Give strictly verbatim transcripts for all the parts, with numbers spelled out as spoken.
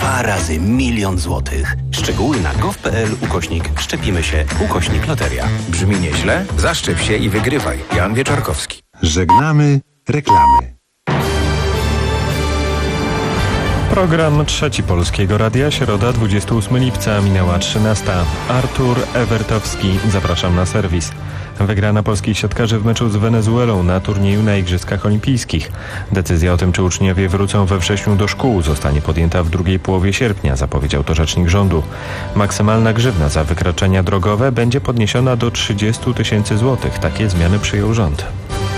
dwa razy milion złotych. Szczegóły na gov.pl ukośnik szczepimy się ukośnik loteria. Brzmi nieźle? Zaszczep się i wygrywaj. Jan Wieczorkowski. Żegnamy reklamy. Program Trzeci Polskiego Radia, środa dwudziestego ósmego lipca, minęła trzynasta. Artur Ewertowski, zapraszam na serwis. Wygrana polskich siatkarzy w meczu z Wenezuelą na turnieju na Igrzyskach Olimpijskich. Decyzja o tym, czy uczniowie wrócą we wrześniu do szkół, zostanie podjęta w drugiej połowie sierpnia, zapowiedział to rzecznik rządu. Maksymalna grzywna za wykroczenia drogowe będzie podniesiona do trzydziestu tysięcy złotych. Takie zmiany przyjął rząd.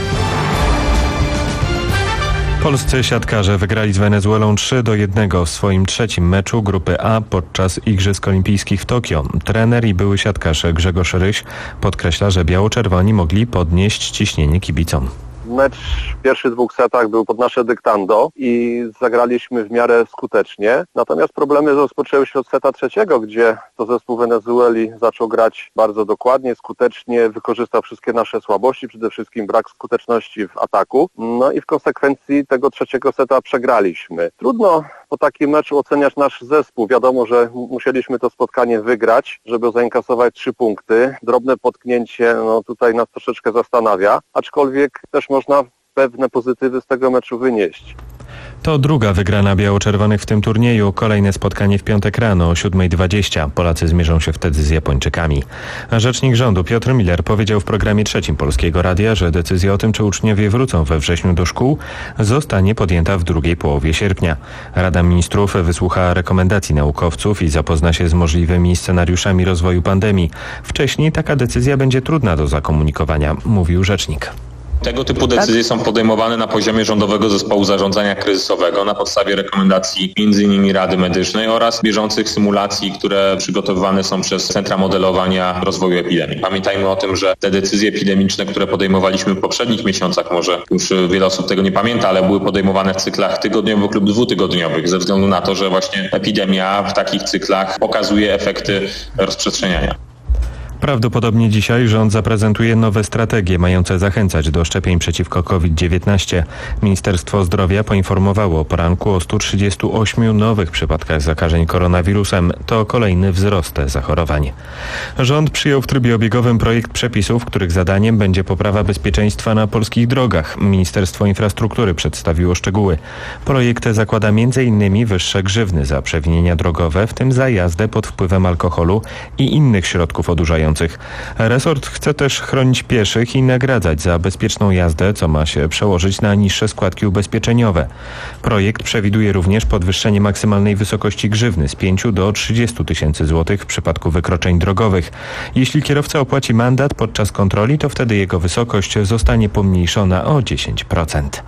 Polscy siatkarze wygrali z Wenezuelą trzy do jednego w swoim trzecim meczu grupy A podczas Igrzysk Olimpijskich w Tokio. Trener i były siatkarz Grzegorz Ryś podkreśla, że biało-czerwoni mogli podnieść ciśnienie kibicom. Mecz w pierwszych dwóch setach był pod nasze dyktando i zagraliśmy w miarę skutecznie. Natomiast problemy rozpoczęły się od seta trzeciego, gdzie to zespół Wenezueli zaczął grać bardzo dokładnie, skutecznie, wykorzystał wszystkie nasze słabości, przede wszystkim brak skuteczności w ataku. No i w konsekwencji tego trzeciego seta przegraliśmy. Trudno po takim meczu oceniać nasz zespół. Wiadomo, że musieliśmy to spotkanie wygrać, żeby zainkasować trzy punkty. Drobne potknięcie no tutaj nas troszeczkę zastanawia, aczkolwiek też można pewne pozytywy z tego meczu wynieść. To druga wygrana biało-czerwonych w tym turnieju. Kolejne spotkanie w piątek rano o siódma dwadzieścia. Polacy zmierzą się wtedy z Japończykami. Rzecznik rządu Piotr Miller powiedział w programie Trzecim Polskiego Radia, że decyzja o tym, czy uczniowie wrócą we wrześniu do szkół, zostanie podjęta w drugiej połowie sierpnia. Rada Ministrów wysłucha rekomendacji naukowców i zapozna się z możliwymi scenariuszami rozwoju pandemii. Wcześniej taka decyzja będzie trudna do zakomunikowania, mówił rzecznik. Tego typu decyzje są podejmowane na poziomie Rządowego Zespołu Zarządzania Kryzysowego na podstawie rekomendacji między innymi Rady Medycznej oraz bieżących symulacji, które przygotowywane są przez Centra Modelowania Rozwoju Epidemii. Pamiętajmy o tym, że te decyzje epidemiczne, które podejmowaliśmy w poprzednich miesiącach, może już wiele osób tego nie pamięta, ale były podejmowane w cyklach tygodniowych lub dwutygodniowych ze względu na to, że właśnie epidemia w takich cyklach pokazuje efekty rozprzestrzeniania. Prawdopodobnie dzisiaj rząd zaprezentuje nowe strategie mające zachęcać do szczepień przeciwko kowid dziewiętnaście. Ministerstwo Zdrowia poinformowało o poranku o stu trzydziestu ośmiu nowych przypadkach zakażeń koronawirusem. To kolejny wzrost zachorowań. Rząd przyjął w trybie obiegowym projekt przepisów, których zadaniem będzie poprawa bezpieczeństwa na polskich drogach. Ministerstwo Infrastruktury przedstawiło szczegóły. Projekt zakłada między innymi wyższe grzywny za przewinienia drogowe, w tym za jazdę pod wpływem alkoholu i innych środków odurzających. Resort chce też chronić pieszych i nagradzać za bezpieczną jazdę, co ma się przełożyć na niższe składki ubezpieczeniowe. Projekt przewiduje również podwyższenie maksymalnej wysokości grzywny z pięciu do trzydziestu tysięcy złotych w przypadku wykroczeń drogowych. Jeśli kierowca opłaci mandat podczas kontroli, to wtedy jego wysokość zostanie pomniejszona o dziesięć procent.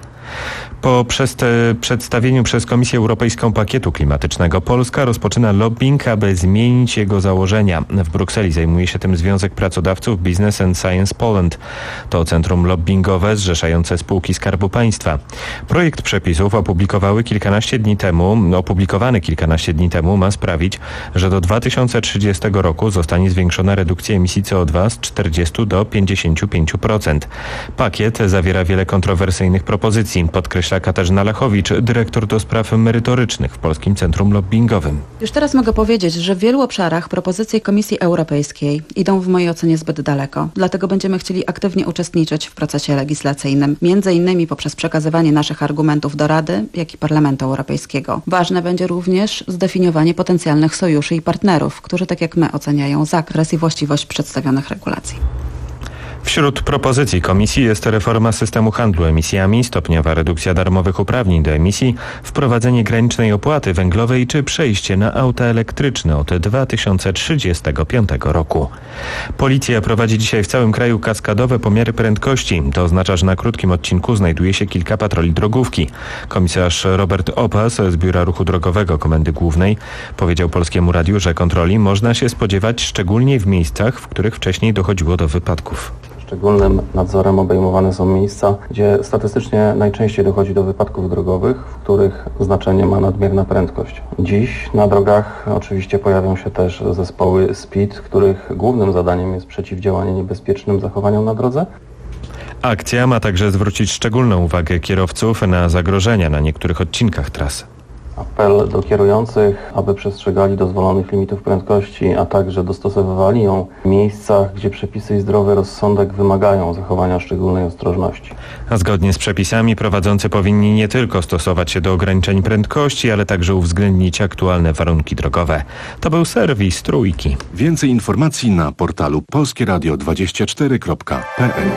Po przedstawieniu przez Komisję Europejską pakietu klimatycznego Polska rozpoczyna lobbying, aby zmienić jego założenia. W Brukseli zajmuje się tym Związek Pracodawców Business and Science Poland. To centrum lobbyingowe zrzeszające spółki Skarbu Państwa. Projekt przepisów opublikowały kilkanaście dni temu, opublikowany kilkanaście dni temu ma sprawić, że do dwa tysiące trzydziestego roku zostanie zwiększona redukcja emisji C O dwa z czterdziestu do pięćdziesięciu pięciu procent. Pakiet zawiera wiele kontrowersyjnych propozycji, podkreśla Katarzyna Lechowicz, dyrektor do spraw merytorycznych w Polskim Centrum Lobbyingowym. Już teraz mogę powiedzieć, że w wielu obszarach propozycje Komisji Europejskiej idą w mojej ocenie zbyt daleko. Dlatego będziemy chcieli aktywnie uczestniczyć w procesie legislacyjnym, między innymi poprzez przekazywanie naszych argumentów do Rady, jak i Parlamentu Europejskiego. Ważne będzie również zdefiniowanie potencjalnych sojuszy i partnerów, którzy tak jak my oceniają zakres i właściwość przedstawionych regulacji. Wśród propozycji Komisji jest reforma systemu handlu emisjami, stopniowa redukcja darmowych uprawnień do emisji, wprowadzenie granicznej opłaty węglowej czy przejście na auta elektryczne od dwa tysiące trzydziestego piątego roku. Policja prowadzi dzisiaj w całym kraju kaskadowe pomiary prędkości. To oznacza, że na krótkim odcinku znajduje się kilka patroli drogówki. Komisarz Robert Opas z Biura Ruchu Drogowego Komendy Głównej powiedział Polskiemu Radiu, że kontroli można się spodziewać szczególnie w miejscach, w których wcześniej dochodziło do wypadków. Szczególnym nadzorem obejmowane są miejsca, gdzie statystycznie najczęściej dochodzi do wypadków drogowych, w których znaczenie ma nadmierna prędkość. Dziś na drogach oczywiście pojawią się też zespoły SPEED, których głównym zadaniem jest przeciwdziałanie niebezpiecznym zachowaniom na drodze. Akcja ma także zwrócić szczególną uwagę kierowców na zagrożenia na niektórych odcinkach trasy. Apel do kierujących, aby przestrzegali dozwolonych limitów prędkości, a także dostosowywali ją w miejscach, gdzie przepisy i zdrowy rozsądek wymagają zachowania szczególnej ostrożności. A zgodnie z przepisami prowadzący powinni nie tylko stosować się do ograniczeń prędkości, ale także uwzględnić aktualne warunki drogowe. To był serwis Trójki. Więcej informacji na portalu polskie radio dwadzieścia cztery kropka p l.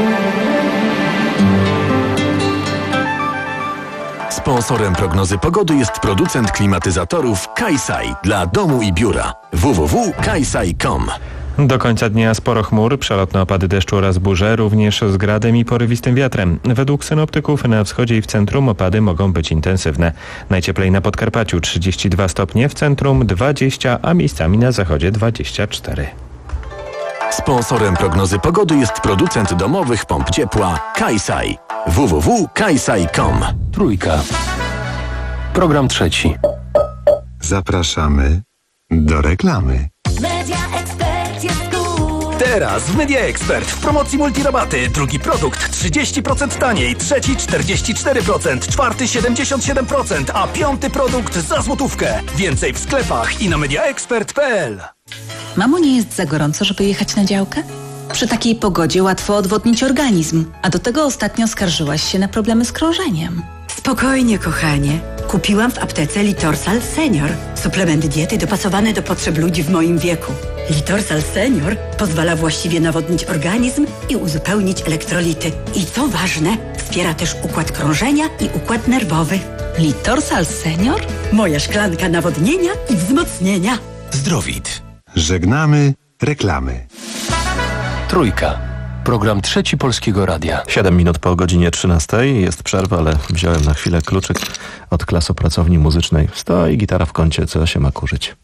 Sponsorem prognozy pogody jest producent klimatyzatorów Kaisai dla domu i biura. w w w kropka kaisai kropka com. Do końca dnia sporo chmur, przelotne opady deszczu oraz burze, również z gradem i porywistym wiatrem. Według synoptyków na wschodzie i w centrum opady mogą być intensywne. Najcieplej na Podkarpaciu trzydzieści dwa stopnie, w centrum dwadzieścia, a miejscami na zachodzie dwadzieścia cztery. Sponsorem prognozy pogody jest producent domowych pomp ciepła Kaisai. w w w kropka kaisai kropka com. Trójka. Program trzeci. Zapraszamy do reklamy. Media Expert jest cool. Teraz w Media Expert w promocji multirabaty. Drugi produkt trzydzieści procent taniej, trzeci czterdzieści cztery procent, czwarty siedemdziesiąt siedem procent, a piąty produkt za złotówkę. Więcej w sklepach i na mediaexpert kropka p l. Mamo, nie jest za gorąco, żeby jechać na działkę? Przy takiej pogodzie łatwo odwodnić organizm, a do tego ostatnio skarżyłaś się na problemy z krążeniem. Spokojnie, kochanie. Kupiłam w aptece Litorsal Senior. Suplement diety dopasowany do potrzeb ludzi w moim wieku. Litorsal Senior pozwala właściwie nawodnić organizm i uzupełnić elektrolity. I co ważne, wspiera też układ krążenia i układ nerwowy. Litorsal Senior? Moja szklanka nawodnienia i wzmocnienia. Zdrowit. Żegnamy reklamy. Trójka. Program trzeci Polskiego Radia. Siedem minut po godzinie trzynastej. Jest przerwa, ale wziąłem na chwilę kluczyk od klasopracowni muzycznej. Stoi gitara w kącie, co się ma kurzyć.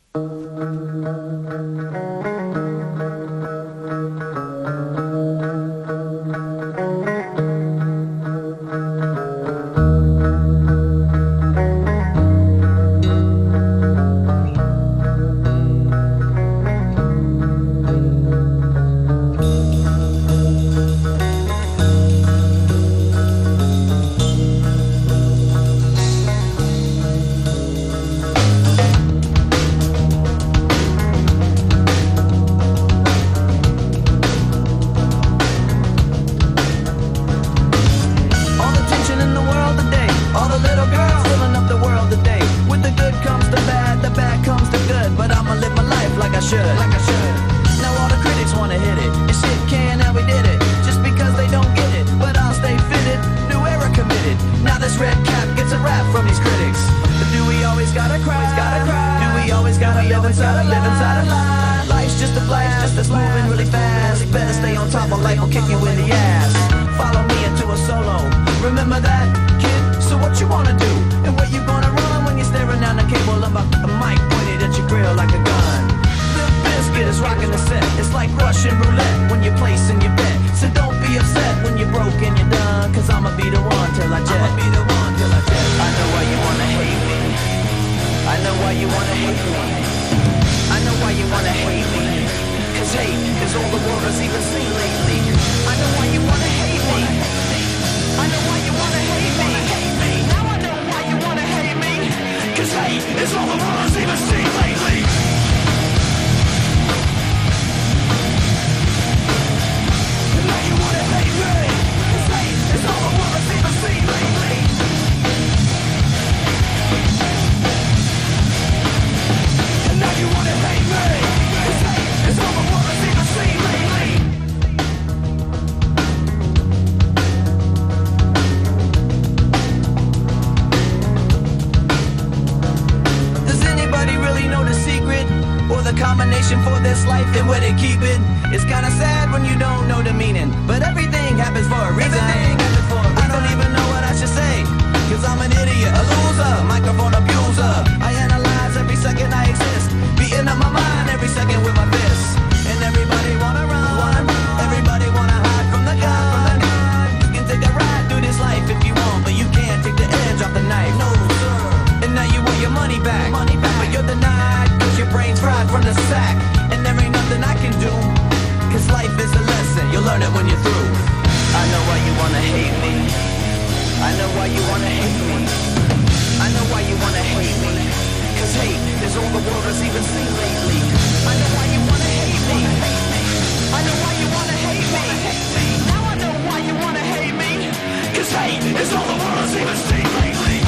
I know why you wanna hate me, cause hate is all the world has even seen lately. I know why you wanna hate me, I know why you wanna hate me. Now I know why you wanna hate me, cause hate is all the world has even seen lately.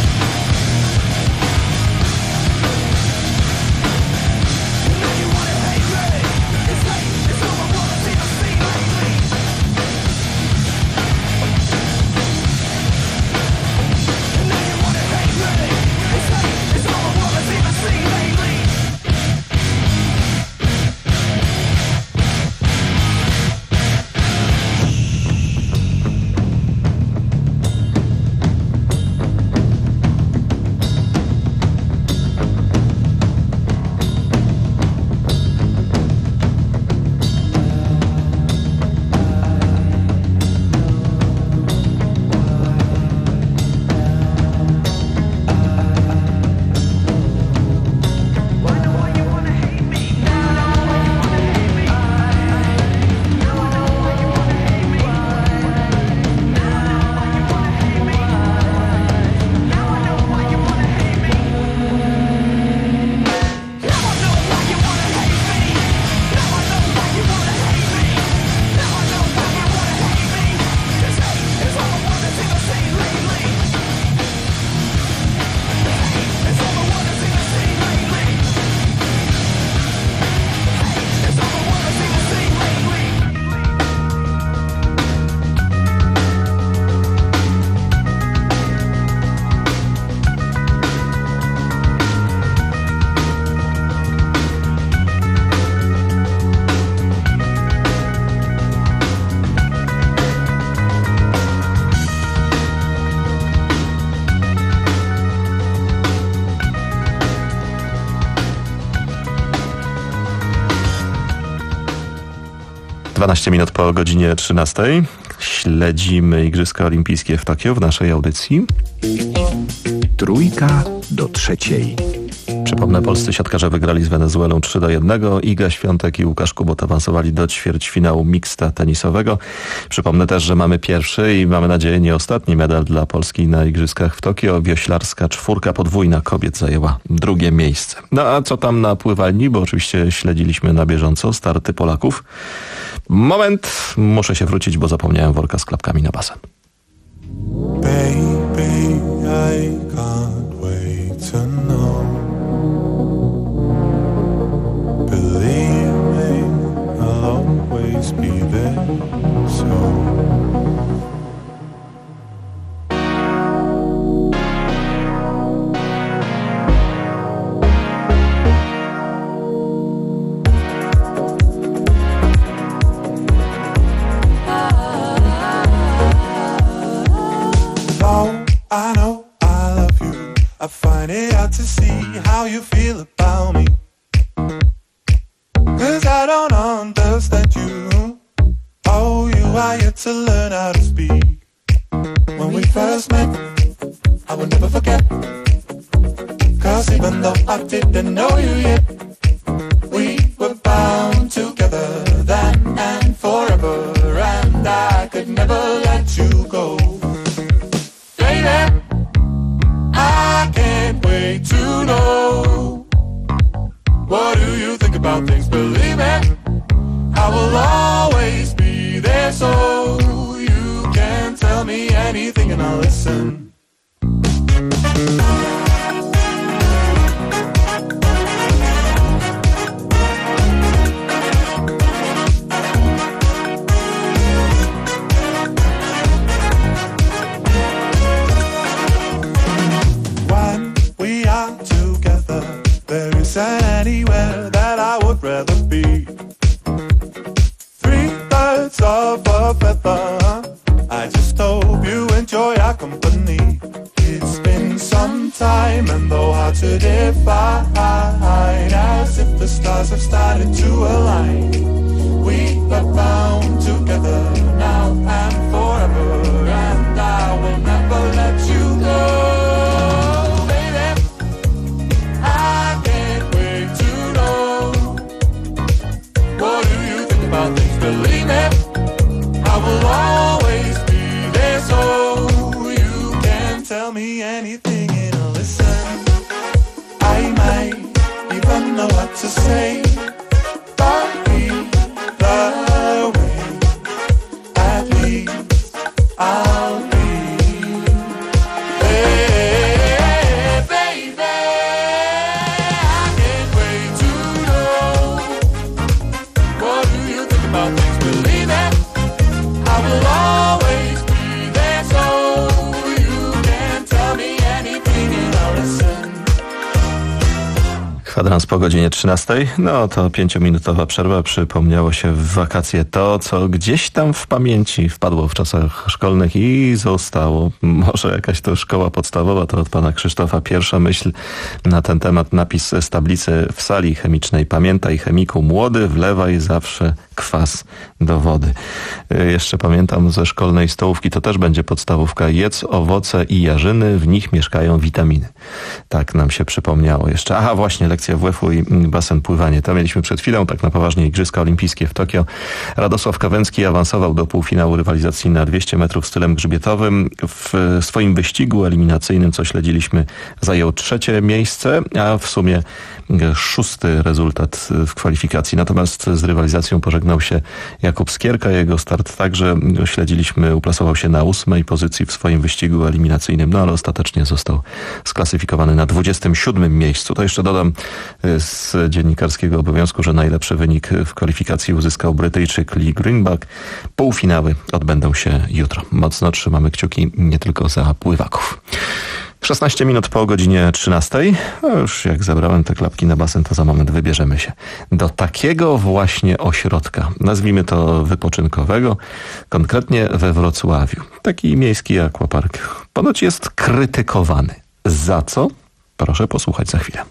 Now you wanna hate me, cause hate is all the world has even seen lately. Now you wanna hate me, cause hate is all the world has even seen lately. dwanaście minut po godzinie trzynastej. Śledzimy Igrzyska Olimpijskie w Tokio w naszej audycji. Trójka do trzeciej. Przypomnę, polscy siatkarze wygrali z Wenezuelą trzy do jednego. Iga Świątek i Łukasz Kubot awansowali do ćwierćfinału mixta tenisowego. Przypomnę też, że mamy pierwszy i mamy nadzieję nie ostatni medal dla Polski na Igrzyskach w Tokio. Wioślarska czwórka podwójna kobiet zajęła drugie miejsce. No a co tam na pływalni? Bo oczywiście śledziliśmy na bieżąco starty Polaków. Moment, muszę się wrócić, bo zapomniałem worka z klapkami na basen. Baby, I can't wait to know. Believe me, I'll always be there, so I know I love you. I find it hard to see how you feel about me. Cause I don't understand you. Oh, you are yet to learn how to speak. When we first met, I will never forget. Cause even though I didn't know you yet, we were bound together then and forever. And I could never let you go. Baby, I can't wait to know. What do you think about things? Believe me, I will always be there, so you can tell me anything and I'll listen. And anywhere that I would rather be. Three thirds of a feather. I just hope you enjoy our company. It's been some time and though hard to define, as if the stars have started to align. We are bound together now and forever, and I will never let you go. Believe me, I will always be there, so you can tell me anything in a didn't know what to say. But either way, at least I'll be. Hey, baby, I can't wait to know. What do you think about things? Believe it, I will always be there, so you can tell me anything and I'll listen. Kwadrans po godzinie trzynastej. No to pięciominutowa przerwa. Przypomniało się w wakacje to, co gdzieś tam w pamięci wpadło w czasach szkolnych i zostało. Może jakaś to szkoła podstawowa, to od pana Krzysztofa pierwsza myśl na ten temat. Napis z tablicy w sali chemicznej. Pamiętaj, chemiku młody, wlewaj zawsze kwas do wody. Jeszcze pamiętam ze szkolnej stołówki, to też będzie podstawówka. Jedz owoce i jarzyny, w nich mieszkają witaminy. Tak nam się przypomniało jeszcze. Aha, właśnie lekcja W F-u i basen, pływanie. To mieliśmy przed chwilą, tak na poważnie, Igrzyska Olimpijskie w Tokio. Radosław Kawęcki awansował do półfinału rywalizacji na dwieście metrów stylem grzbietowym. W swoim wyścigu eliminacyjnym, co śledziliśmy, zajął trzecie miejsce, a w sumie szósty rezultat w kwalifikacji. Natomiast z rywalizacją pożegnał się Jakub Skierka. Jego start także śledziliśmy. Uplasował się na ósmej pozycji w swoim wyścigu eliminacyjnym, no ale ostatecznie został sklasyfikowany na dwudziestym siódmym miejscu. To jeszcze dodam z dziennikarskiego obowiązku, że najlepszy wynik w kwalifikacji uzyskał Brytyjczyk Lee Greenback. Półfinały odbędą się jutro. Mocno trzymamy kciuki nie tylko za pływaków. szesnaście minut po godzinie trzynastej. No już jak zabrałem te klapki na basen, to za moment wybierzemy się do takiego właśnie ośrodka. Nazwijmy to wypoczynkowego, konkretnie we Wrocławiu. Taki miejski aquapark. Ponoć jest krytykowany. Za co? Proszę posłuchać za chwilę.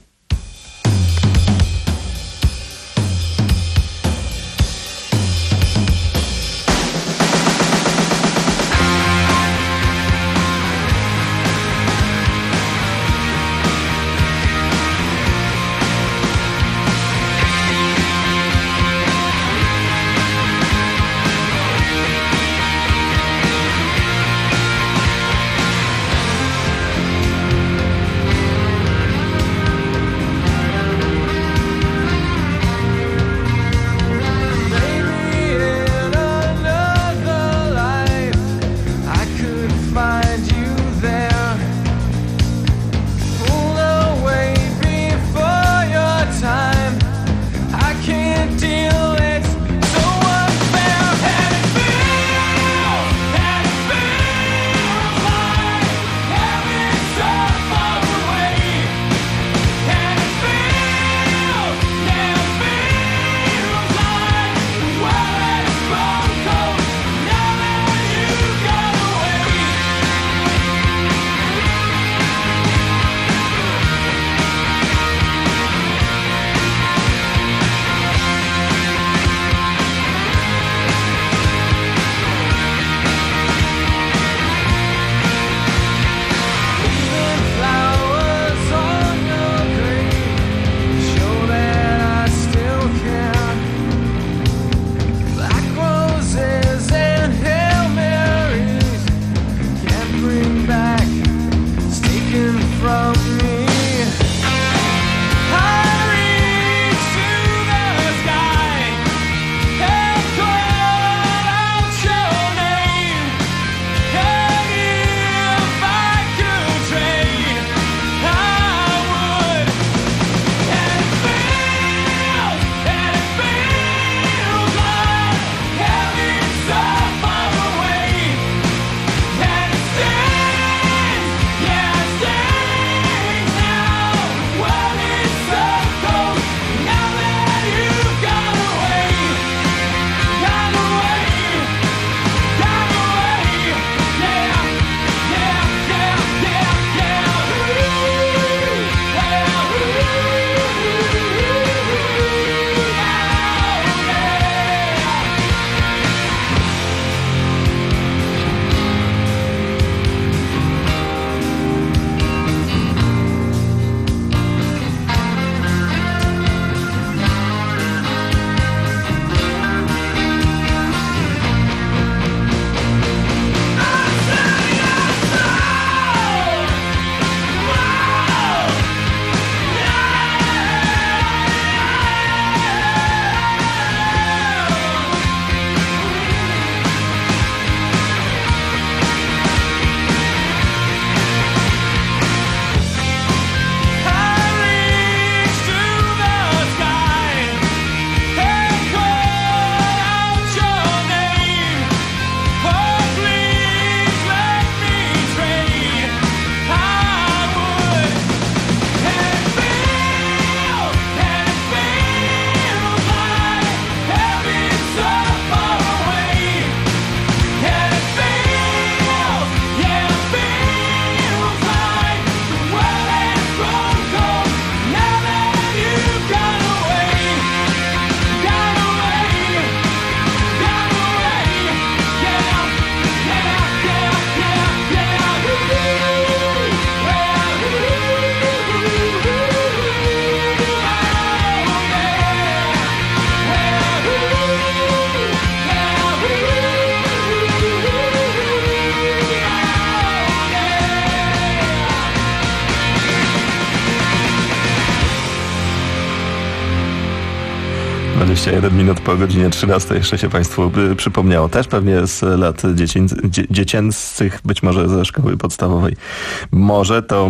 dwadzieścia jeden minut po godzinie trzynastej. Jeszcze się Państwu by przypomniało. Też pewnie z lat dziecię, dzie, dziecięcych, być może ze szkoły podstawowej. Może to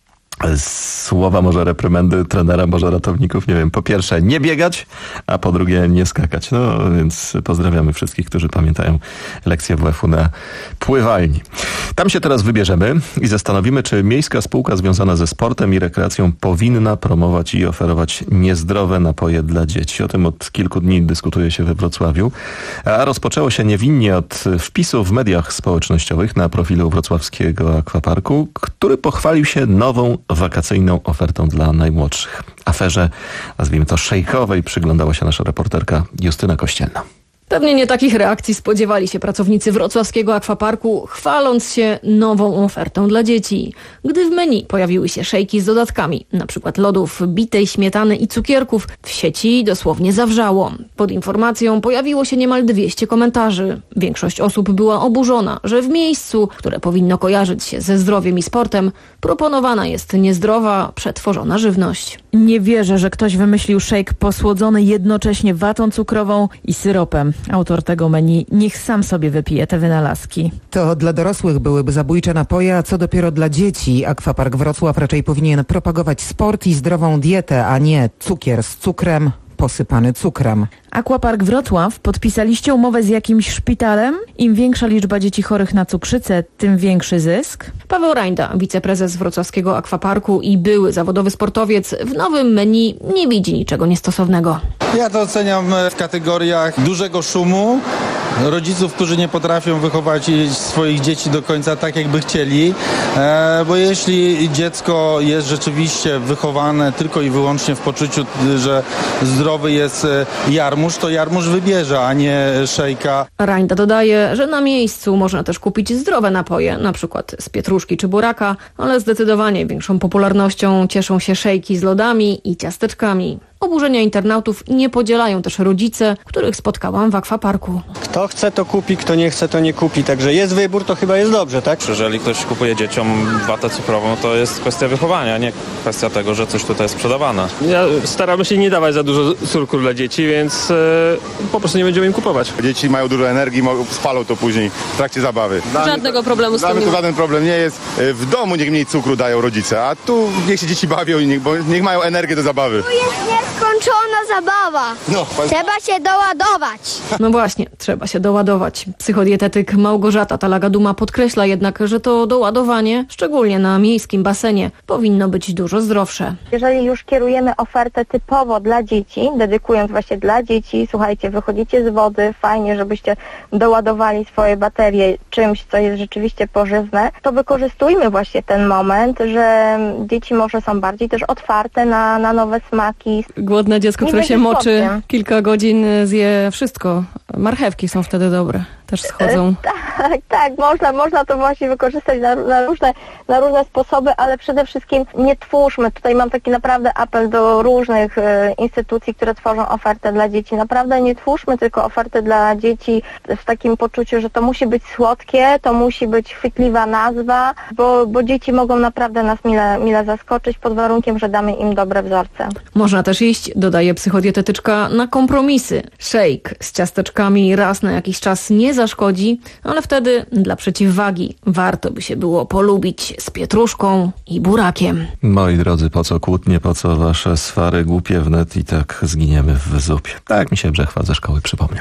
słowa, może reprymendy trenera, może ratowników, nie wiem. Po pierwsze nie biegać, a po drugie nie skakać. No więc pozdrawiamy wszystkich, którzy pamiętają lekcję W F-u na pływalni. Tam się teraz wybierzemy i zastanowimy, czy miejska spółka związana ze sportem i rekreacją powinna promować i oferować niezdrowe napoje dla dzieci. O tym od kilku dni dyskutuje się we Wrocławiu, a rozpoczęło się niewinnie od wpisu w mediach społecznościowych na profilu wrocławskiego akwaparku, który pochwalił się nową wakacyjną ofertą dla najmłodszych. Aferze, nazwijmy to szejkowej, przyglądała się nasza reporterka Justyna Kościelna. Pewnie nie takich reakcji spodziewali się pracownicy wrocławskiego akwaparku, chwaląc się nową ofertą dla dzieci. Gdy w menu pojawiły się szejki z dodatkami, na przykład lodów, bitej śmietany i cukierków, w sieci dosłownie zawrzało. Pod informacją pojawiło się niemal dwieście komentarzy. Większość osób była oburzona, że w miejscu, które powinno kojarzyć się ze zdrowiem i sportem, proponowana jest niezdrowa, przetworzona żywność. Nie wierzę, że ktoś wymyślił szejk posłodzony jednocześnie watą cukrową i syropem. Autor tego menu niech sam sobie wypije te wynalazki. To dla dorosłych byłyby zabójcze napoje, a co dopiero dla dzieci. Akwapark Wrocław raczej powinien propagować sport i zdrową dietę, a nie cukier z cukrem posypany cukrem. Aquapark Wrocław, podpisaliście umowę z jakimś szpitalem? Im większa liczba dzieci chorych na cukrzycę, tym większy zysk? Paweł Rajda, wiceprezes wrocławskiego akwaparku i były zawodowy sportowiec, w nowym menu nie widzi niczego niestosownego. Ja to oceniam w kategoriach dużego szumu, rodziców, którzy nie potrafią wychować swoich dzieci do końca tak, jakby chcieli, e, bo jeśli dziecko jest rzeczywiście wychowane tylko i wyłącznie w poczuciu, że zdrowy jest jarmuż, to jarmuż wybierze, a nie szejka. Rajda dodaje, że na miejscu można też kupić zdrowe napoje, na przykład z pietruszki czy buraka, ale zdecydowanie większą popularnością cieszą się szejki z lodami i ciasteczkami. Oburzenia internautów nie podzielają też rodzice, których spotkałam w akwaparku. Kto chce, to kupi, kto nie chce, to nie kupi. Także jest wybór, to chyba jest dobrze, tak? Jeżeli ktoś kupuje dzieciom watę cukrową, to jest kwestia wychowania, nie kwestia tego, że coś tutaj jest sprzedawane. Ja staramy się nie dawać za dużo cukru dla dzieci, więc yy, po prostu nie będziemy im kupować. Dzieci mają dużo energii, spalą to później w trakcie zabawy. Żadnego problemu z tym nie ma. To żaden problem nie jest. W domu niech mniej cukru dają rodzice, a tu niech się dzieci bawią i niech, bo niech mają energię do zabawy. To jest nieskończona zabawa. No, trzeba się doładować. No właśnie, trzeba się doładować. Psychodietetyk Małgorzata Talagaduma podkreśla jednak, że to doładowanie, szczególnie na miejskim basenie, powinno być dużo zdrowsze. Jeżeli już kierujemy ofertę typowo dla dzieci, dedykując właśnie dla dzieci, słuchajcie, wychodzicie z wody, fajnie, żebyście doładowali swoje baterie czymś, co jest rzeczywiście pożywne, to wykorzystujmy właśnie ten moment, że dzieci może są bardziej też otwarte na, na nowe smaki. Głodne dziecko, które się moczy kilka godzin, zje wszystko. Marchewki są wtedy dobre, też schodzą. Tak, tak, można, można to właśnie wykorzystać na, na, różne, na różne sposoby, ale przede wszystkim nie twórzmy. Tutaj mam taki naprawdę apel do różnych e, instytucji, które tworzą ofertę dla dzieci. Naprawdę nie twórzmy tylko oferty dla dzieci w takim poczuciu, że to musi być słodkie, to musi być chwytliwa nazwa, bo, bo dzieci mogą naprawdę nas mile, mile zaskoczyć pod warunkiem, że damy im dobre wzorce. Można też iść, dodaje psychodietetyczka, na kompromisy. Shake z ciasteczkami raz na jakiś czas nie zaszkodzi, ale wtedy dla przeciwwagi warto by się było polubić z pietruszką i burakiem. Moi drodzy, po co kłótnie, po co wasze swary głupie wnet i tak zginiemy w zupie. Tak mi się Brzechwa ze szkoły przypomniał.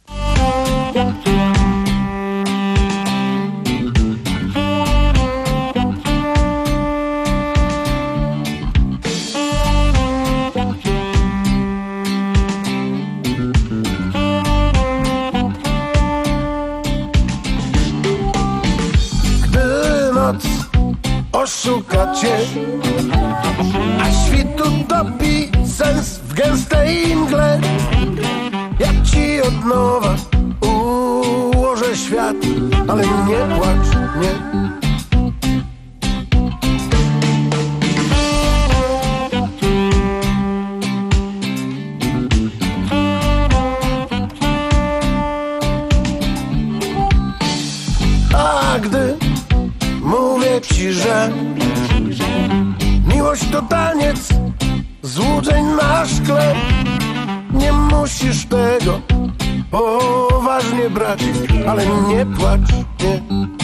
Oszuka cię, a świt utopi sens w gęstej mgle. Ja ci od nowa ułożę świat, ale nie płacz, nie. A gdy mówię ci, że miłość to taniec złudzeń na szkle, nie mów musisz tego poważnie brać, ale nie płacz, nie.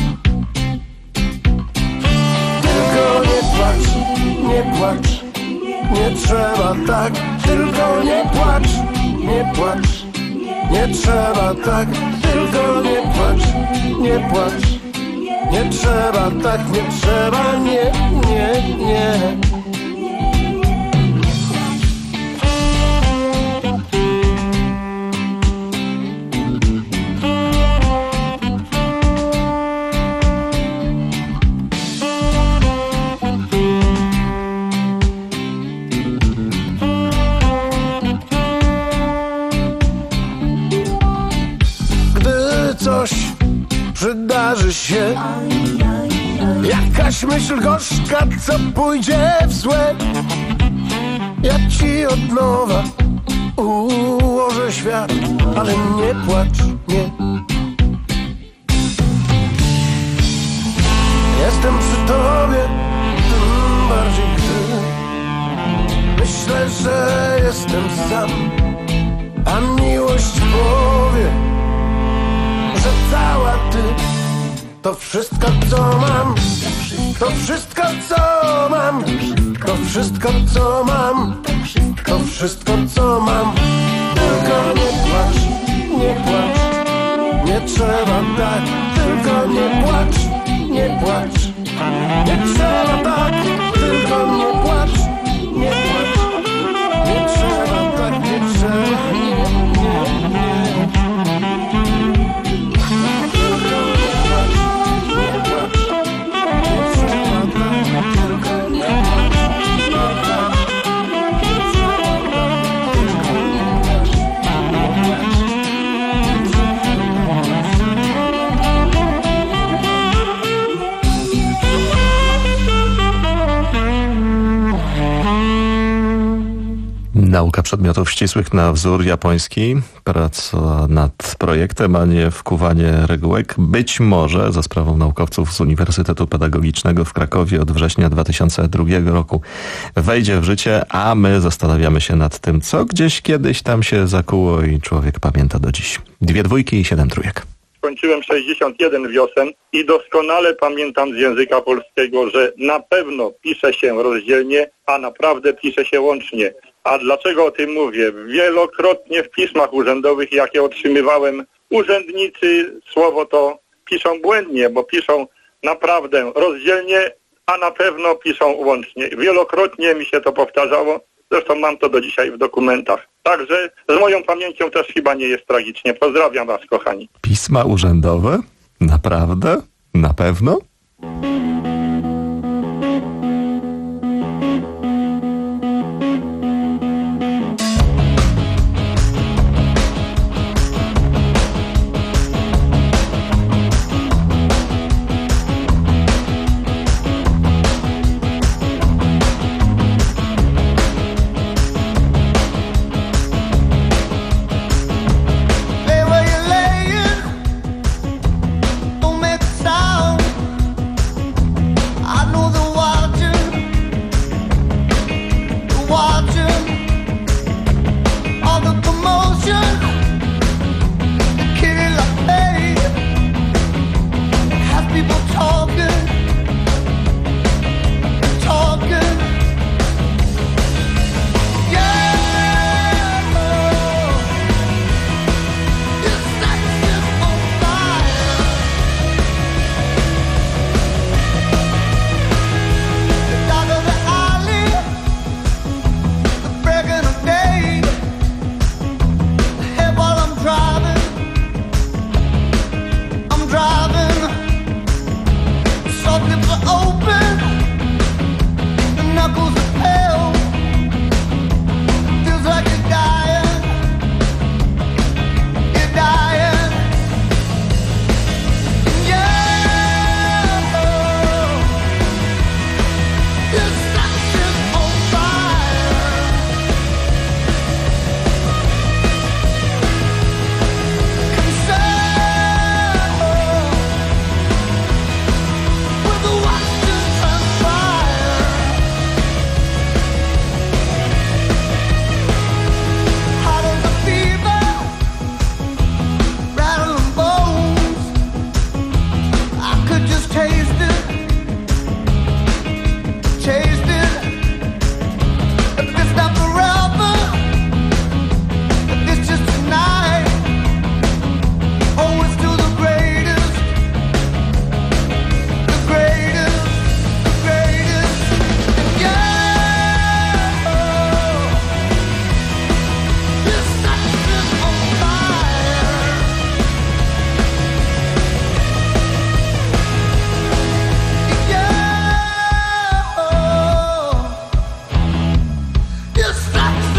Tylko nie płacz, nie płacz, nie trzeba tak. Tylko nie płacz, nie płacz, nie trzeba tak. Tylko nie płacz, nie płacz, nie trzeba tak, nie trzeba, nie, nie, nie. Coś przydarzy się, jakaś myśl gorzka, co pójdzie w złe, ja ci od nowa ułożę świat, ale nie płacz, nie. Jestem przy tobie, tym bardziej gdy myślę, że jestem sam, a miłość powie, że cała ty to wszystko, co mam. To wszystko, co mam. To wszystko, co mam. To wszystko, co mam. Tylko nie płacz, nie płacz, nie trzeba tak. Tylko nie płacz, nie płacz, nie trzeba tak. Tylko nie płacz, nie płacz, nie trzeba tak, nie trzeba, nie, nie, nie. Nauka przedmiotów ścisłych na wzór japoński, praca nad projektem, a nie wkuwanie regułek. Być może za sprawą naukowców z Uniwersytetu Pedagogicznego w Krakowie od września dwa tysiące drugiego roku wejdzie w życie, a my zastanawiamy się nad tym, co gdzieś kiedyś tam się zakuło i człowiek pamięta do dziś. Dwie dwójki i siedem trójek. Skończyłem sześćdziesiąt jeden wiosen i doskonale pamiętam z języka polskiego, że na pewno pisze się rozdzielnie, a naprawdę pisze się łącznie. A dlaczego o tym mówię? Wielokrotnie w pismach urzędowych, jakie otrzymywałem, urzędnicy słowo to piszą błędnie, bo piszą naprawdę rozdzielnie, a na pewno piszą łącznie. Wielokrotnie mi się to powtarzało, zresztą mam to do dzisiaj w dokumentach. Także z moją pamięcią też chyba nie jest tragicznie. Pozdrawiam was, kochani. Pisma urzędowe? Naprawdę? Na pewno?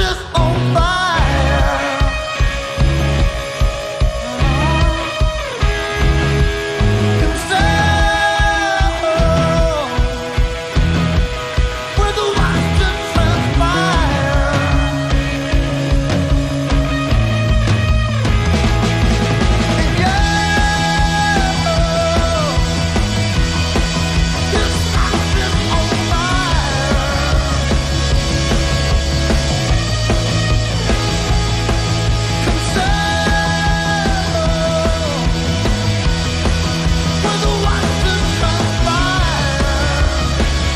just on fire. Concerned with the watch to transpire. And you, just just on fire. With the watch to transpire.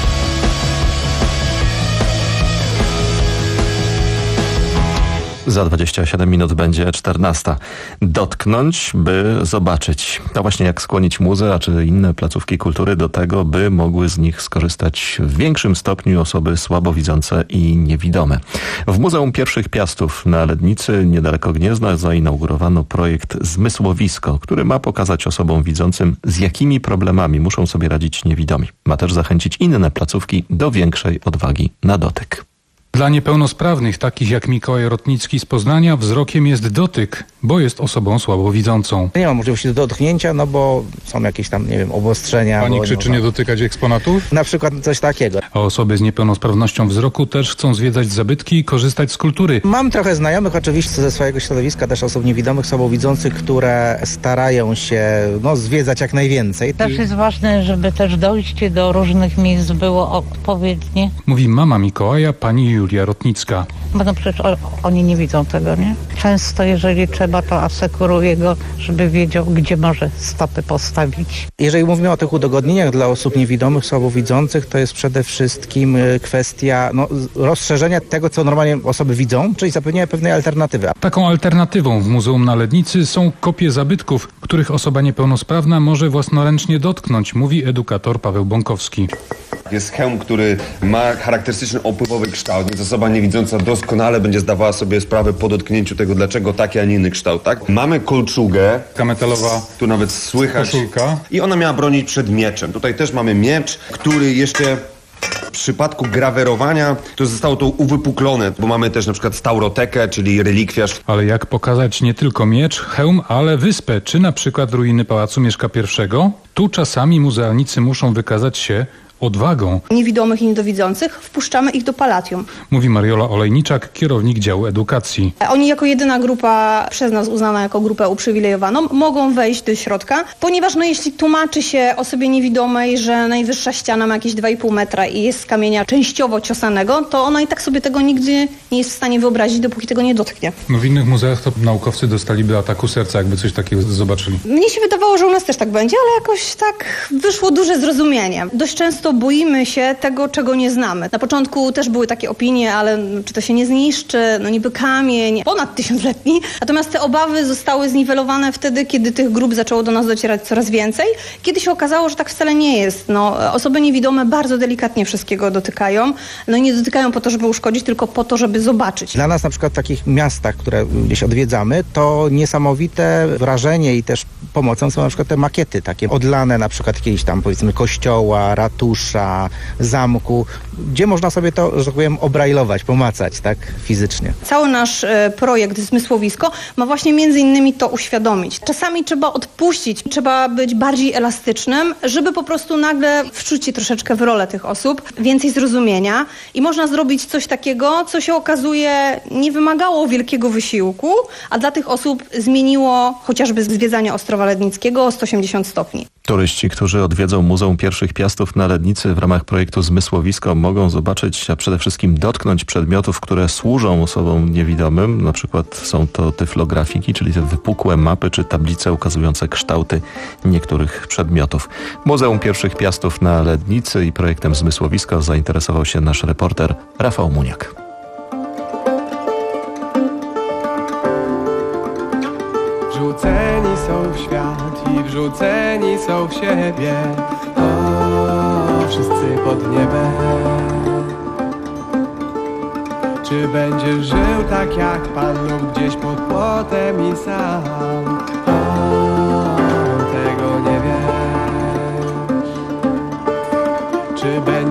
Za dwadzieścia siedem minut będzie czternasta. Dotknąć, by zobaczyć. To właśnie jak skłonić muzea czy inne placówki kultury do tego, by mogły z nich skorzystać w większym stopniu osoby słabowidzące i niewidome. W Muzeum Pierwszych Piastów na Lednicy, niedaleko Gniezna, zainaugurowano projekt Zmysłowisko, który ma pokazać osobom widzącym, z jakimi problemami muszą sobie radzić niewidomi. Ma też zachęcić inne placówki do większej odwagi na dotyk. Dla niepełnosprawnych, takich jak Mikołaj Rotnicki z Poznania, wzrokiem jest dotyk, bo jest osobą słabowidzącą. Nie ma możliwości do dotknięcia, no bo są jakieś tam, nie wiem, obostrzenia. Pani bo krzyczy nie, nie dotykać eksponatów? Na przykład coś takiego. A osoby z niepełnosprawnością wzroku też chcą zwiedzać zabytki i korzystać z kultury. Mam trochę znajomych oczywiście ze swojego środowiska, też osób niewidomych, słabowidzących, które starają się no, zwiedzać jak najwięcej. Też jest ważne, żeby też dojście do różnych miejsc było odpowiednie. Mówi mama Mikołaja, pani Julia Rotnicka. Bo no przecież o, oni nie widzą tego, nie? Często jeżeli trzeba, to asekuruje go, żeby wiedział, gdzie może stopy postawić. Jeżeli mówimy o tych udogodnieniach dla osób niewidomych, słabowidzących, to jest przede wszystkim kwestia no, rozszerzenia tego, co normalnie osoby widzą, czyli zapewnienia pewnej alternatywy. Taką alternatywą w Muzeum na Lednicy są kopie zabytków, których osoba niepełnosprawna może własnoręcznie dotknąć, mówi edukator Paweł Bąkowski. Jest hełm, który ma charakterystyczny opływowy kształt, więc osoba niewidząca doskonale będzie zdawała sobie sprawę po dotknięciu tego, dlaczego taki, a nie inny kształt, tak? Mamy kolczugę. Ta metalowa tu nawet słychać. Koszulka. I ona miała bronić przed mieczem. Tutaj też mamy miecz, który jeszcze w przypadku grawerowania to zostało to uwypuklone, bo mamy też na przykład staurotekę, czyli relikwiarz. Ale jak pokazać nie tylko miecz, hełm, ale wyspę, czy na przykład ruiny Pałacu Mieszka I? Tu czasami muzealnicy muszą wykazać się odwagą. Niewidomych i niedowidzących wpuszczamy ich do Palatium. Mówi Mariola Olejniczak, kierownik działu edukacji. Oni jako jedyna grupa przez nas uznana jako grupę uprzywilejowaną mogą wejść do środka, ponieważ no, jeśli tłumaczy się osobie niewidomej, że najwyższa ściana ma jakieś dwa i pół metra i jest z kamienia częściowo ciosanego, to ona i tak sobie tego nigdy nie jest w stanie wyobrazić, dopóki tego nie dotknie. No w innych muzeach to naukowcy dostaliby ataku serca, jakby coś takiego zobaczyli. Mnie się wydawało, że u nas też tak będzie, ale jakoś tak wyszło duże zrozumienie. Dość często boimy się tego, czego nie znamy. Na początku też były takie opinie, ale czy to się nie zniszczy, no niby kamień, ponad tysiącletni. Natomiast te obawy zostały zniwelowane wtedy, kiedy tych grup zaczęło do nas docierać coraz więcej. Kiedy się okazało, że tak wcale nie jest. No, osoby niewidome bardzo delikatnie wszystkiego dotykają. No i nie dotykają po to, żeby uszkodzić, tylko po to, żeby zobaczyć. Dla nas na przykład w takich miastach, które gdzieś odwiedzamy, to niesamowite wrażenie i też pomocą są na przykład te makiety takie odlane na przykład jakiejś tam powiedzmy kościoła, ratusza, zamku, gdzie można sobie to, że tak powiem, obrajlować, pomacać, tak, fizycznie. Cały nasz e, projekt Zmysłowisko ma właśnie między innymi to uświadomić. Czasami trzeba odpuścić, trzeba być bardziej elastycznym, żeby po prostu nagle wczuć się troszeczkę w rolę tych osób, więcej zrozumienia i można zrobić coś takiego, co się okazuje nie wymagało wielkiego wysiłku, a dla tych osób zmieniło chociażby zwiedzanie Ostrowa Lednickiego o sto osiemdziesiąt stopni. Turyści, którzy odwiedzą Muzeum Pierwszych Piastów na Lednicy w ramach projektu Zmysłowisko, mogą zobaczyć, a przede wszystkim dotknąć przedmiotów, które służą osobom niewidomym. Na przykład są to tyflografiki, czyli te wypukłe mapy czy tablice ukazujące kształty niektórych przedmiotów. Muzeum Pierwszych Piastów na Lednicy i projektem Zmysłowisko zainteresował się nasz reporter Rafał Muniak. Wrzuceni są w świat i wrzuceni są w siebie. O, wszyscy pod niebem. Czy będziesz żył tak jak Pan lub gdzieś pod płotem i sam? O, tego nie wiesz. Czy będziesz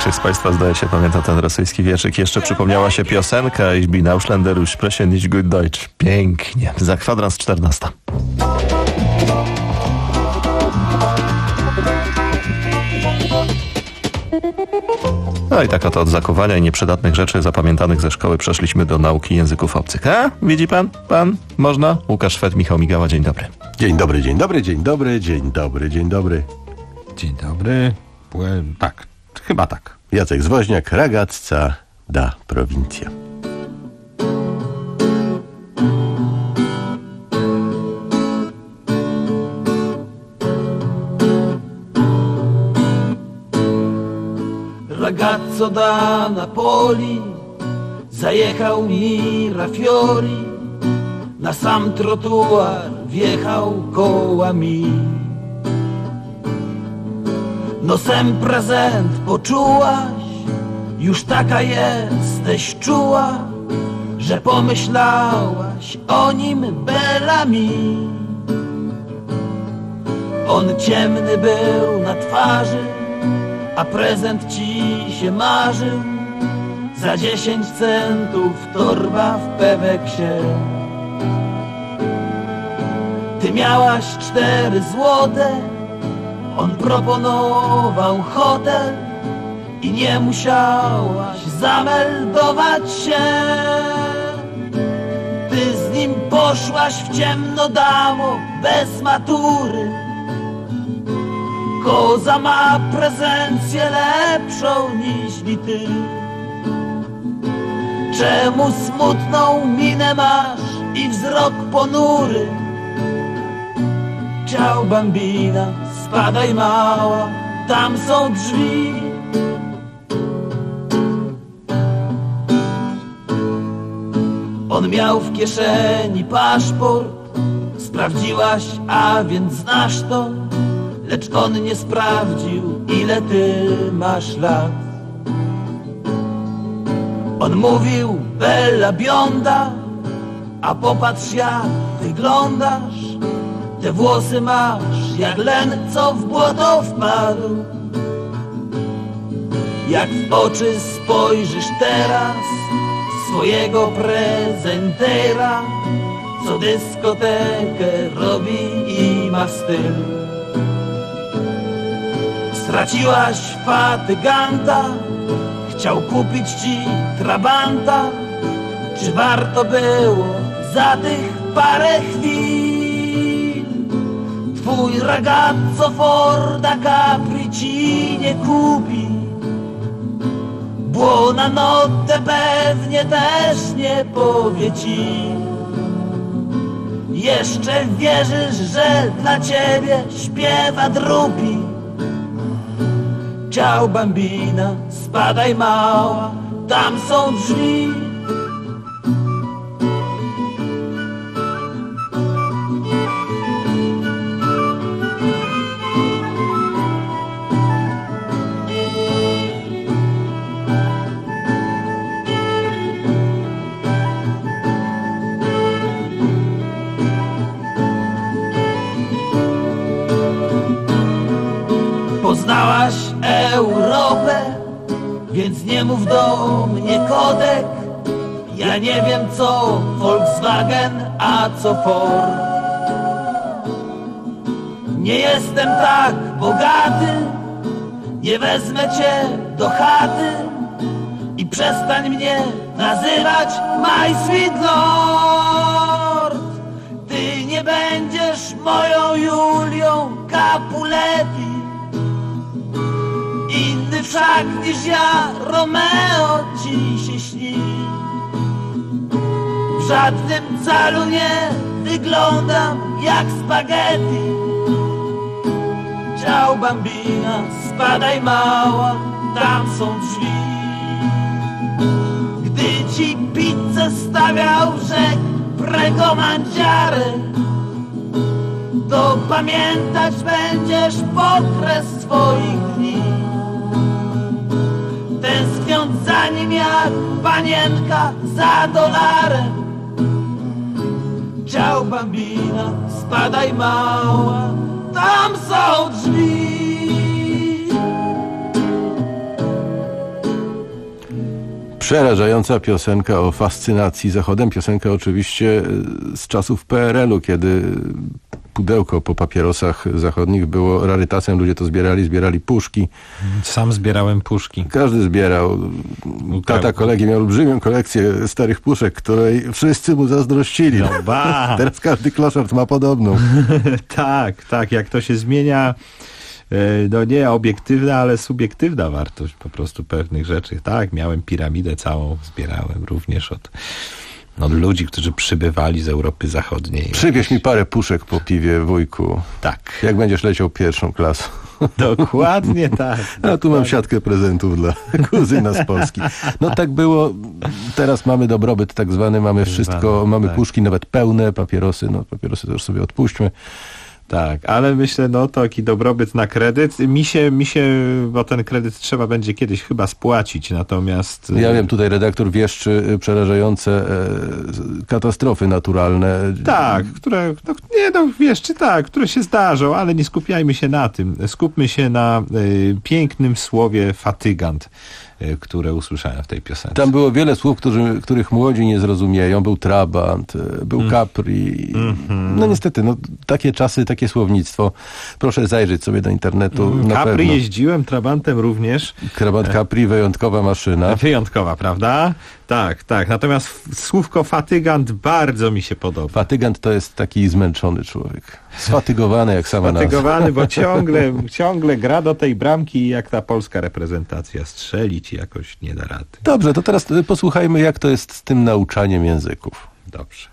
Większość z Państwa, zdaje się, pamięta ten rosyjski wierszyk. Jeszcze przypomniała się piosenka Ich bin Ausländer, ich spreche nicht gut Deutsch. Pięknie. Za kwadrans czternasta. No i tak oto od zakuwania i nieprzydatnych rzeczy zapamiętanych ze szkoły przeszliśmy do nauki języków obcych. A? Widzi pan? Pan? Można? Łukasz Szwed, Michał Migała, dzień dobry. Dzień dobry, dzień dobry, dzień dobry, dzień dobry, dzień dobry. Dzień dobry. Płe... Tak, chyba tak. Jacek Zwoźniak, ragazza da provincia. Ragazzo da Napoli, zajechał mi Rafiori, na sam trotuar wjechał kołami. Nosem prezent poczułaś, już taka jesteś czuła, że pomyślałaś o nim belami. On ciemny był na twarzy, a prezent ci się marzył. Za dziesięć centów torba w Peweksie. Ty miałaś cztery złote, on proponował hotel i nie musiałaś zameldować się. Ty z nim poszłaś w ciemno, damo, bez matury. Koza ma prezencję lepszą niż ty. Czemu smutną minę masz i wzrok ponury? Ciao bambina, spadaj mała, tam są drzwi. On miał w kieszeni paszport, sprawdziłaś, a więc znasz to. Lecz on nie sprawdził, ile ty masz lat. On mówił, bella bionda, a popatrz jak wyglądasz. Te włosy masz jak len, co w błoto wpadł. Jak w oczy spojrzysz teraz swojego prezentera, co dyskotekę robi i ma styl. Straciłaś fatyganta, chciał kupić ci trabanta. Czy warto było za tych parę chwil? Twój ragazzo Forda Capri ci nie kupi. Buonanotte pewnie też nie powie ci. Jeszcze wierzysz, że dla ciebie śpiewa drugi. Ciao bambina, spadaj mała, tam są drzwi. Poznałaś Europę, więc nie mów do mnie kodek. Ja nie wiem co Volkswagen, a co Ford. Nie jestem tak bogaty, nie wezmę cię do chaty. I przestań mnie nazywać my sweet lord. Ty nie będziesz moją Julią Capuletti. Inny wszak niż ja, Romeo ci się śni. W żadnym calu nie wyglądam jak spaghetti. Ciao bambina, spadaj mała, tam są drzwi. Gdy ci pizzę stawiał rzek Prego Mangiare, to pamiętać będziesz okres swoich dni. Tęskniąc za nim jak panienka za dolarem. Ciao bambina, spadaj mała, tam są drzwi. Przerażająca piosenka o fascynacji Zachodem. Piosenka oczywiście z czasów P R L u, kiedy pudełko po papierosach zachodnich było rarytasem. Ludzie to zbierali, zbierali puszki. Sam zbierałem puszki. Każdy zbierał. Tata kolegi miał olbrzymią kolekcję starych puszek, której wszyscy mu zazdrościli. No ba! Teraz każdy kloszard ma podobną. Tak, tak. Jak to się zmienia... No nie obiektywna, ale subiektywna wartość po prostu pewnych rzeczy. Tak, miałem piramidę całą, zbierałem również od, od ludzi, którzy przybywali z Europy Zachodniej. Przywieź mi parę puszek po piwie, wujku. Tak. Jak będziesz leciał pierwszą klasą. Dokładnie tak. A tu mam siatkę prezentów dla kuzyna z Polski. No tak było. Teraz mamy dobrobyt tak zwany, mamy wszystko, mamy tak. puszki nawet pełne, papierosy, no papierosy to już sobie odpuśćmy. Tak, ale myślę, no taki dobrobyt na kredyt. Mi się, mi się, bo ten kredyt trzeba będzie kiedyś chyba spłacić, natomiast... Ja wiem, tutaj redaktor wieszczy przerażające e, katastrofy naturalne. Tak, które, no, nie no, wieszczy, tak, które się zdarzą, ale nie skupiajmy się na tym. Skupmy się na y, pięknym słowie fatygant, y, które usłyszałem w tej piosence. Tam było wiele słów, którzy, których młodzi nie zrozumieją. Był trabant, był mm. capri. Mm-hmm. No niestety, no, takie czasy, takie słownictwo. Proszę zajrzeć sobie do internetu. Mm, na Capri pewno. jeździłem, trabantem również. Trabant Capri, wyjątkowa maszyna. Wyjątkowa, prawda? Tak, tak. Natomiast słówko fatygant bardzo mi się podoba. Fatygant to jest taki zmęczony człowiek. Sfatygowany jak sama nazwa. Sfatygowany, bo ciągle, ciągle gra do tej bramki i jak ta polska reprezentacja strzelić jakoś nie da rady. Dobrze, to teraz posłuchajmy, jak to jest z tym nauczaniem języków. Dobrze.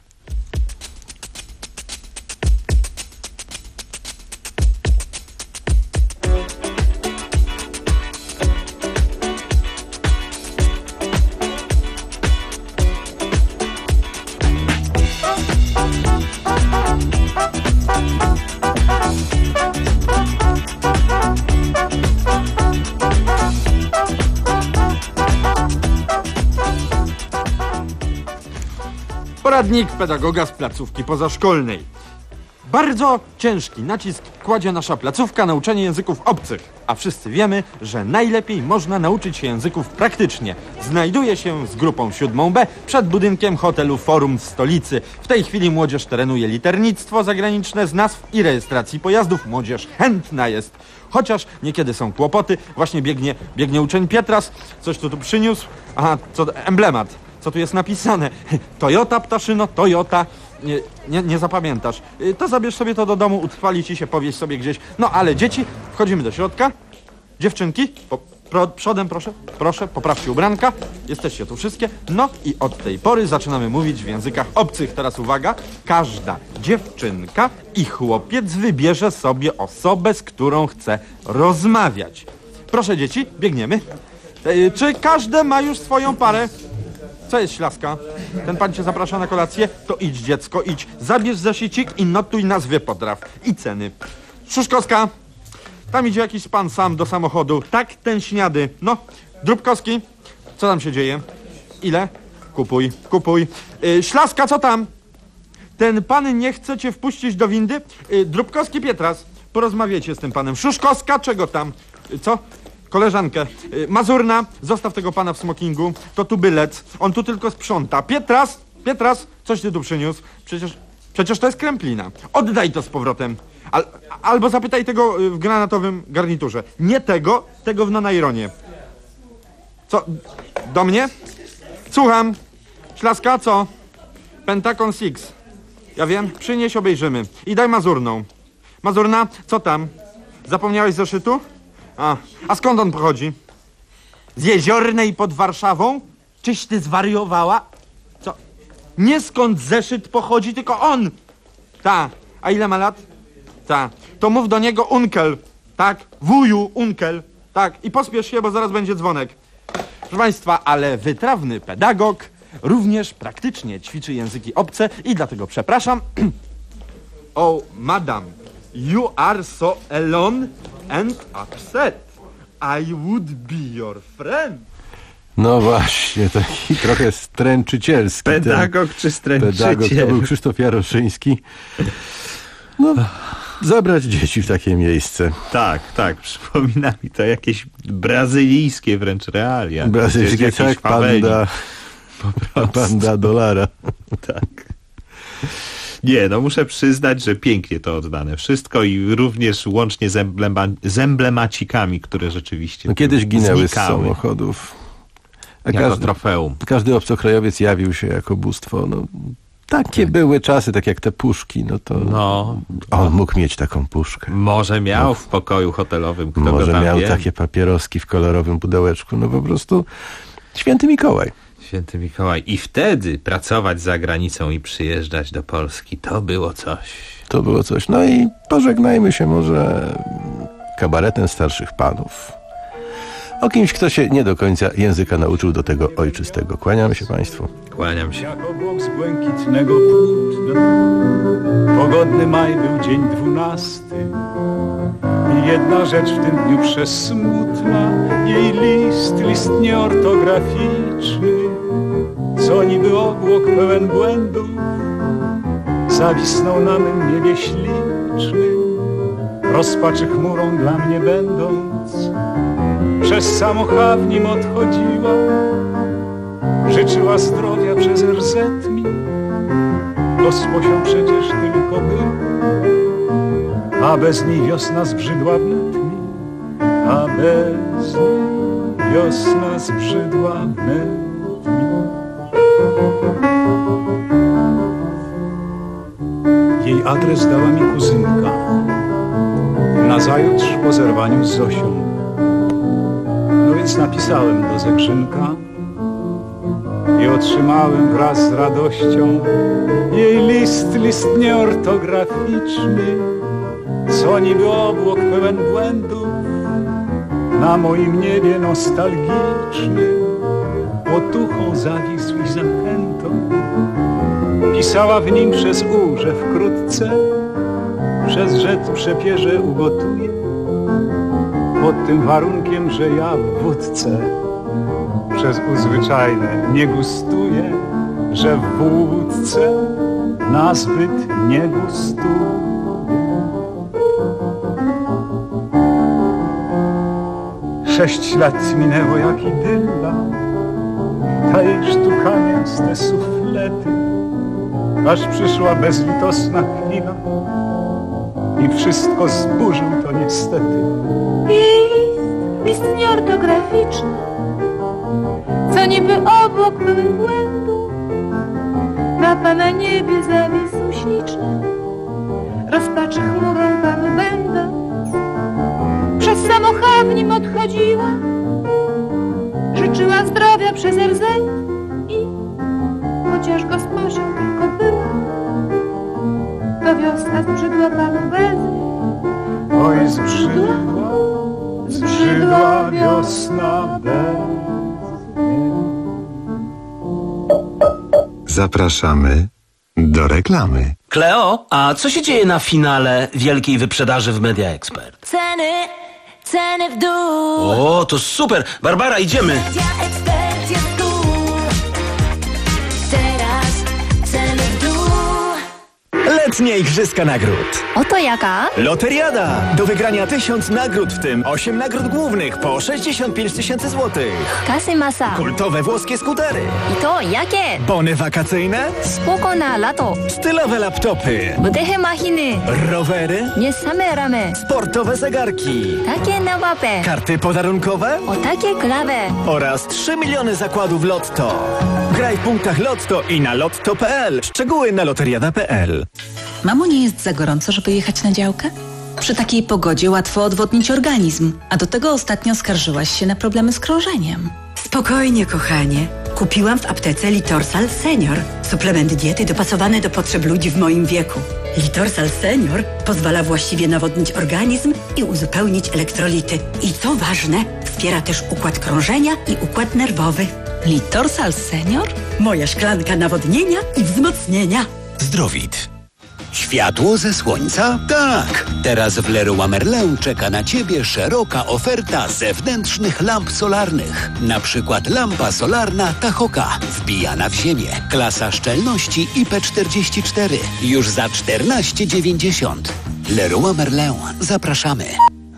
Poradnik pedagoga z placówki pozaszkolnej. Bardzo ciężki nacisk kładzie nasza placówka na uczenie języków obcych, a wszyscy wiemy, że najlepiej można nauczyć się języków praktycznie. Znajduje się z grupą siódmą B przed budynkiem hotelu Forum w stolicy. W tej chwili młodzież trenuje liternictwo zagraniczne z nazw i rejestracji pojazdów. Młodzież chętna jest, chociaż niekiedy są kłopoty. Właśnie biegnie, biegnie uczeń Pietras, coś tu tu przyniósł. Aha, co, emblemat. Co tu jest napisane? Toyota, ptaszyno, Toyota. Nie, nie, nie zapamiętasz. To zabierz sobie to do domu, utrwali ci się, powieź sobie gdzieś. No ale dzieci, wchodzimy do środka. Dziewczynki, po, pro, przodem proszę, proszę, poprawcie ubranka. Jesteście tu wszystkie. No i od tej pory zaczynamy mówić w językach obcych. Teraz uwaga, każda dziewczynka i chłopiec wybierze sobie osobę, z którą chce rozmawiać. Proszę dzieci, biegniemy. E, czy każde ma już swoją parę? Co jest, Ślaska? Ten pan cię zaprasza na kolację? To idź, dziecko, idź. Zabierz zeszycik i notuj nazwy potraw i ceny. Szuszkowska, tam idzie jakiś pan sam do samochodu. Tak, ten śniady. No, Drubkowski, co tam się dzieje? Ile? Kupuj, kupuj. Yy, Ślaska, co tam? Ten pan nie chce cię wpuścić do windy? Yy, Drubkowski, Pietras, porozmawiajcie z tym panem. Szuszkowska, czego tam? Yy, co? Koleżankę. Yy, Mazurna, zostaw tego pana w smokingu. To tubylec. On tu tylko sprząta. Pietras, Pietras, coś ty tu przyniósł? Przecież, przecież to jest kręplina. Oddaj to z powrotem. Al, albo zapytaj tego yy, w granatowym garniturze. Nie tego, tego w nanaironie. Co? Do mnie? Słucham. Ślaska, co? Pentagon Six. Ja wiem, przynieś, obejrzymy. I daj Mazurną. Mazurna, co tam? Zapomniałeś zeszytu? A, a skąd on pochodzi? Z Jeziornej pod Warszawą? Czyś ty zwariowała? Co? Nie skąd zeszyt pochodzi, tylko on! Ta. A ile ma lat? Ta. To mów do niego unkel. Tak? Wuju, unkel. Tak. I pospiesz się, bo zaraz będzie dzwonek. Proszę państwa, ale wytrawny pedagog również praktycznie ćwiczy języki obce i dlatego przepraszam. Oh, madam, you are so alone and upset. I would be your friend. No właśnie, taki trochę stręczycielski. Pedagog ten, czy stręczyciel? Pedagog to był Krzysztof Jaroszyński. No, zabrać dzieci w takie miejsce. Tak, tak, przypomina mi to jakieś brazylijskie wręcz realia. Brazylijskie, tak, panda, panda dolara. Tak. Nie, no muszę przyznać, że pięknie to oddane wszystko i również łącznie z, emblema, z emblemacikami, które rzeczywiście no, kiedyś ginęły znikały. z samochodów. A jako każdy, trofeum. Każdy obcokrajowiec jawił się jako bóstwo. No, takie tak. były czasy, tak jak te puszki. No to no, on mógł mieć taką puszkę. Może miał no, w pokoju hotelowym, kto może go tam miał wie. takie papieroski w kolorowym pudełeczku. No po prostu święty Mikołaj. Święty Mikołaj. I wtedy pracować za granicą i przyjeżdżać do Polski, to było coś. To było coś. No i pożegnajmy się może kabaretem starszych panów. O kimś, kto się nie do końca języka nauczył do tego ojczystego. Kłaniamy się Państwu. Kłaniam się. Jak obok z błękitnego płótna, pogodny maj był dzień dwunasty. I jedna rzecz w tym dniu przesmutna, jej list, list nieortograficzny, co niby obłok pełen błędów, zawisnął na mym niebie ślicznym, rozpaczy chmurą dla mnie będąc. Przez samocha w nim odchodziła, życzyła zdrowia przez er zet mi, gosposią przecież tylko był, a bez niej wiosna zbrzydła wnet mi, a bez niej wiosna zbrzydła wnet mi. Jej adres dała mi kuzynka, nazajutrz po zerwaniu z Zosią. No więc napisałem do Zekrzynka i otrzymałem wraz z radością jej list, list nieortograficzny, co niby obłok pełen błędów, na moim niebie nostalgicznym otuchą zawisł i zachętą. Pisała w nim przez U, że wkrótce przez rzet przepierze ugotuje, pod tym warunkiem, że ja w wódce przez U zwyczajne nie gustuję, że w wódce nazbyt nie gustuję. Sześć lat minęło jak idylla, ta jej sztukanie z te suflety, aż przyszła bezlitosna chwila i wszystko zburzył to niestety. List, list nieortograficzny, co niby obłok pełen błędów, na pana niebie zawisł śliczny, rozpaczy chmurą panu będąc. Przez samocha w nim odchodziła, życzyła zdrowia przez er zet i chociaż gosposią tylko była, to wiosna zbrzydła panu bez niej. Oj, zbrzydła, zbrzydła wiosna bez niej. Zapraszamy do reklamy. Kleo, a co się dzieje na finale wielkiej wyprzedaży w Media Expert? Ceny, ceny w dół. O, to super! Barbara, idziemy! Media Expert jest tu. Teraz ceny w dół. Letnie Igrzyska Nagród. Oto jaka? Loteriada! Do wygrania tysiąc nagród, w tym osiem nagród głównych po sześćdziesiąt pięć tysięcy złotych. Kasy masa. Kultowe włoskie skutery. I to jakie? Bony wakacyjne. Spoko na lato. Stylowe laptopy. Wydechy machiny. Rowery. Nie same ramy. Sportowe zegarki. Takie na łapę. Karty podarunkowe. O takie klawe. Oraz trzy miliony zakładów Lotto. Graj w punktach Lotto i na lotto kropka pe el. Szczegóły na loteriada kropka pe el. Mamo, nie jest za gorąco, żeby jechać na działkę? Przy takiej pogodzie łatwo odwodnić organizm, a do tego ostatnio skarżyłaś się na problemy z krążeniem. Spokojnie, kochanie. Kupiłam w aptece Litorsal Senior. Suplement diety dopasowany do potrzeb ludzi w moim wieku. Litorsal Senior pozwala właściwie nawodnić organizm i uzupełnić elektrolity. I co ważne, wspiera też układ krążenia i układ nerwowy. Litorsal Senior? Moja szklanka nawodnienia i wzmocnienia. Zdrowit. Światło ze słońca? Tak! Teraz w Leroy Merlin czeka na Ciebie szeroka oferta zewnętrznych lamp solarnych. Na przykład lampa solarna Tahoka, wbijana w ziemię, klasa szczelności I P czterdzieści cztery, już za czternaście dziewięćdziesiąt. Leroy Merlin. Zapraszamy.